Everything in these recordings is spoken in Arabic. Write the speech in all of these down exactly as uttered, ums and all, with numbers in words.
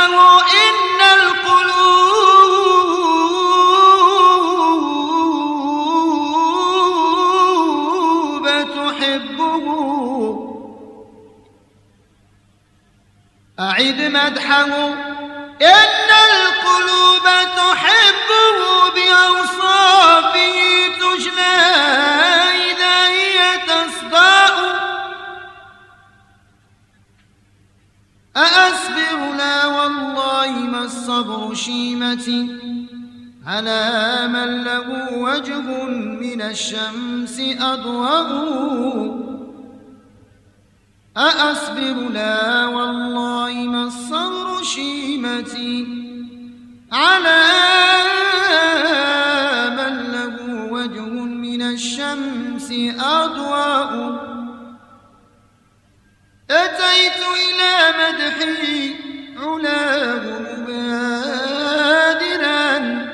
مدحه إن القلوب تحبه. أعد مدحه إن القلوب تحبه بأوصافه تجنى إذا هي تصدأ. أأصبر؟ لا والله ما الصبر شيمتي على من له وجه من الشمس أضوأ. أأصبر؟ لا والله ما الصبر شيمتي على من له وجه من الشمس أضوأ. أتيت إلى مدحي علاه مبادرا،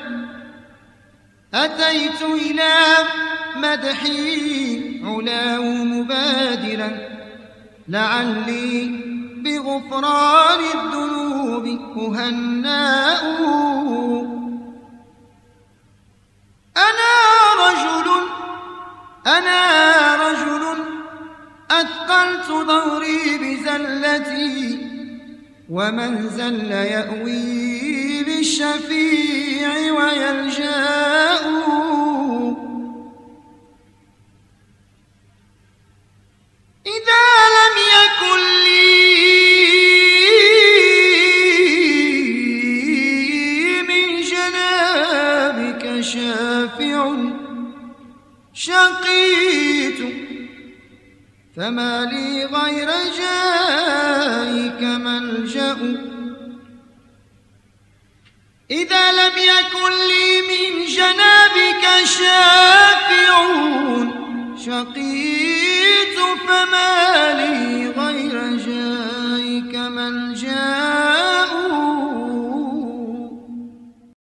أتيت إلى مدحي علاه مبادرا، لعلي بغفران الذنوب أهنأ. أنا رجل أنا رجل أثقلت ظهري بزلتي، ومن زل يأوي للشفيع ويلجأ. إذا لم يكن لي من جنابك شافع شقيت، فما لي غير جائك ملجأ. إذا لم يكن لي من جنابك شافع شقيت، فما لي غير جائك ملجأ.